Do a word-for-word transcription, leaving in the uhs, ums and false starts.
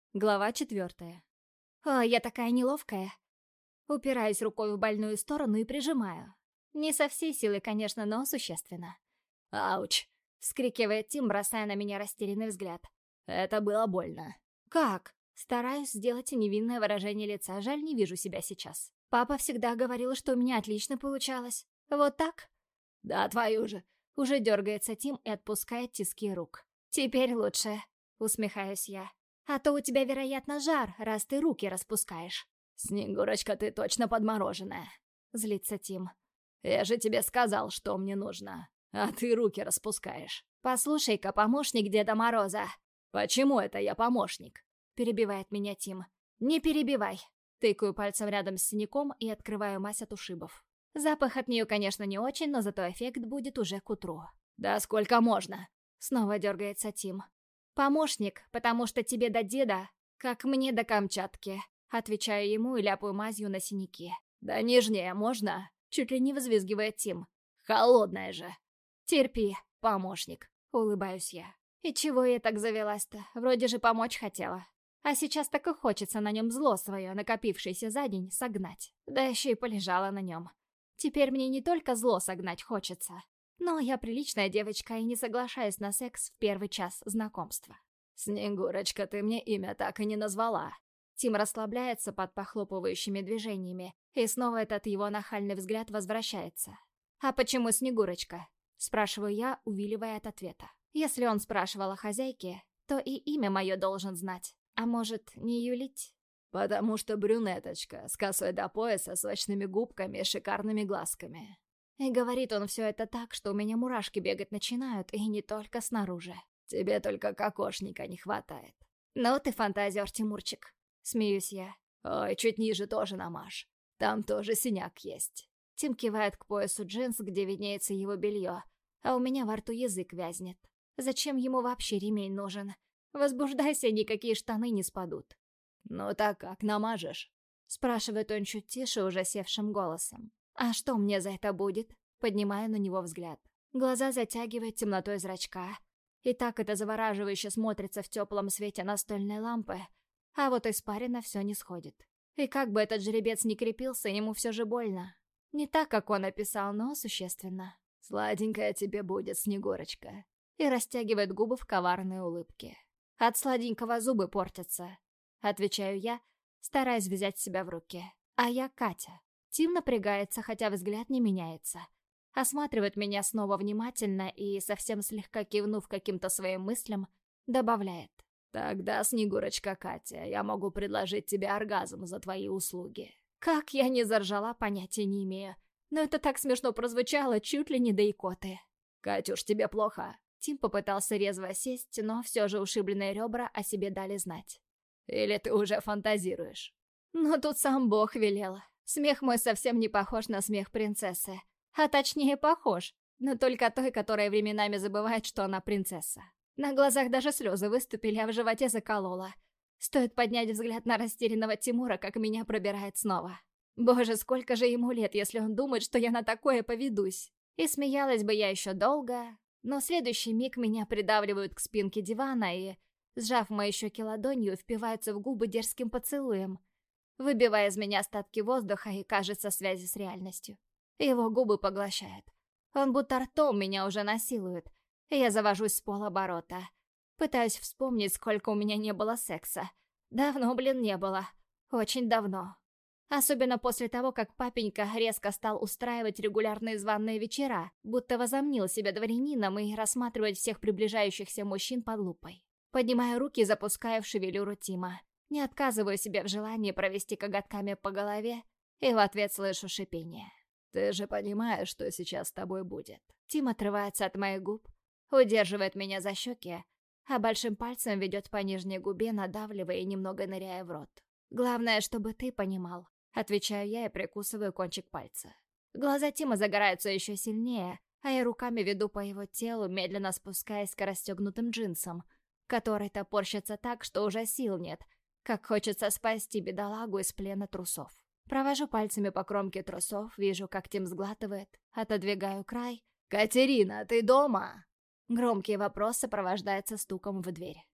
Глава четвертая. О, я такая неловкая. Упираюсь рукой в больную сторону и прижимаю. Не со всей силы, конечно, но существенно. «Ауч!» — вскрикивает Тим, бросая на меня растерянный взгляд. «Это было больно». «Как?» Стараюсь сделать невинное выражение лица, жаль, не вижу себя сейчас. Папа всегда говорил, что у меня отлично получалось. Вот так? «Да твою же!» Уже дергается Тим и отпускает тиски рук. «Теперь лучше», — усмехаюсь я. «А то у тебя, вероятно, жар, раз ты руки распускаешь». «Снегурочка, ты точно подмороженная», — злится Тим. «Я же тебе сказал, что мне нужно, а ты руки распускаешь». «Послушай-ка, помощник Деда Мороза». «Почему это я помощник?» — перебивает меня Тим. «Не перебивай». Тыкаю пальцем рядом с синяком и открываю мазь от ушибов. Запах от нее, конечно, не очень, но зато эффект будет уже к утру. «Да сколько можно?» Снова дергается Тим. «Помощник, потому что тебе до деда, как мне до Камчатки». Отвечаю ему и ляпаю мазью на синяки. «Да нежнее можно?» Чуть ли не взвизгивает Тим. «Холодная же». «Терпи, помощник», — улыбаюсь я. И чего я так завелась-то? Вроде же помочь хотела. А сейчас так и хочется на нем зло свое, накопившееся за день, согнать. Да еще и полежала на нем. Теперь мне не только зло согнать хочется, но я приличная девочка и не соглашаюсь на секс в первый час знакомства. «Снегурочка, ты мне имя так и не назвала». Тим расслабляется под похлопывающими движениями, и снова этот его нахальный взгляд возвращается. «А почему Снегурочка?» — спрашиваю я, увиливая от ответа. Если он спрашивал о хозяйке, то и имя мое должен знать. А может, не юлить? «Потому что брюнеточка, с косой до пояса, сочными губками и шикарными глазками». И говорит он все это так, что у меня мурашки бегать начинают, и не только снаружи. «Тебе только кокошника не хватает». «Ну ты фантазер, Тимурчик», — смеюсь я. «Ой, чуть ниже тоже намажь. Там тоже синяк есть». Тим кивает к поясу джинс, где виднеется его белье, а у меня во рту язык вязнет. Зачем ему вообще ремень нужен? Возбуждайся, никакие штаны не спадут. «Ну так как, намажешь?» — спрашивает он чуть тише, уже севшим голосом. «А что мне за это будет?» — поднимаю на него взгляд. Глаза затягивает темнотой зрачка. И так это завораживающе смотрится в теплом свете настольной лампы. А вот испарина все не сходит. И как бы этот жеребец ни крепился, ему все же больно. Не так, как он описал, но существенно. «Сладенькая тебе будет, Снегурочка». И растягивает губы в коварной улыбке. От сладенького зубы портятся. Отвечаю я, стараясь взять себя в руки. А я Катя. Тим напрягается, хотя взгляд не меняется. Осматривает меня снова внимательно и, совсем слегка кивнув каким-то своим мыслям, добавляет. «Тогда, Снегурочка Катя, я могу предложить тебе оргазм за твои услуги». Как я не заржала, понятия не имею. Но это так смешно прозвучало, чуть ли не до икоты. «Катюш, тебе плохо?» Тим попытался резво сесть, но все же ушибленные ребра о себе дали знать. «Или ты уже фантазируешь?» Но тут сам Бог велел. Смех мой совсем не похож на смех принцессы. А точнее похож, но только той, которая временами забывает, что она принцесса. На глазах даже слезы выступили, а в животе заколола. Стоит поднять взгляд на растерянного Тимура, как меня пробирает снова. Боже, сколько же ему лет, если он думает, что я на такое поведусь. И смеялась бы я еще долго, но в следующий миг меня придавливают к спинке дивана и, сжав мои щеки ладонью, впиваются в губы дерзким поцелуем, выбивая из меня остатки воздуха и, кажется, связи с реальностью. Его губы поглощают. Он будто ртом меня уже насилует, и я завожусь с полоборота. Пытаюсь вспомнить, сколько у меня не было секса. Давно, блин, не было. Очень давно. Особенно после того, как папенька резко стал устраивать регулярные званые вечера, будто возомнил себя дворянином и рассматривать всех приближающихся мужчин под лупой. Поднимаю руки, запуская в шевелюру Тима. Не отказываю себе в желании провести коготками по голове, и в ответ слышу шипение. «Ты же понимаешь, что сейчас с тобой будет?» Тим отрывается от моих губ, удерживает меня за щеки, а большим пальцем ведет по нижней губе, надавливая и немного ныряя в рот. «Главное, чтобы ты понимал», — отвечаю я и прикусываю кончик пальца. Глаза Тима загораются еще сильнее, а я руками веду по его телу, медленно спускаясь к расстегнутым джинсам, который топорщится так, что уже сил нет, как хочется спасти бедолагу из плена трусов. Провожу пальцами по кромке трусов, вижу, как Тим сглатывает, отодвигаю край. «Катерина, ты дома?» Громкий вопрос сопровождается стуком в дверь.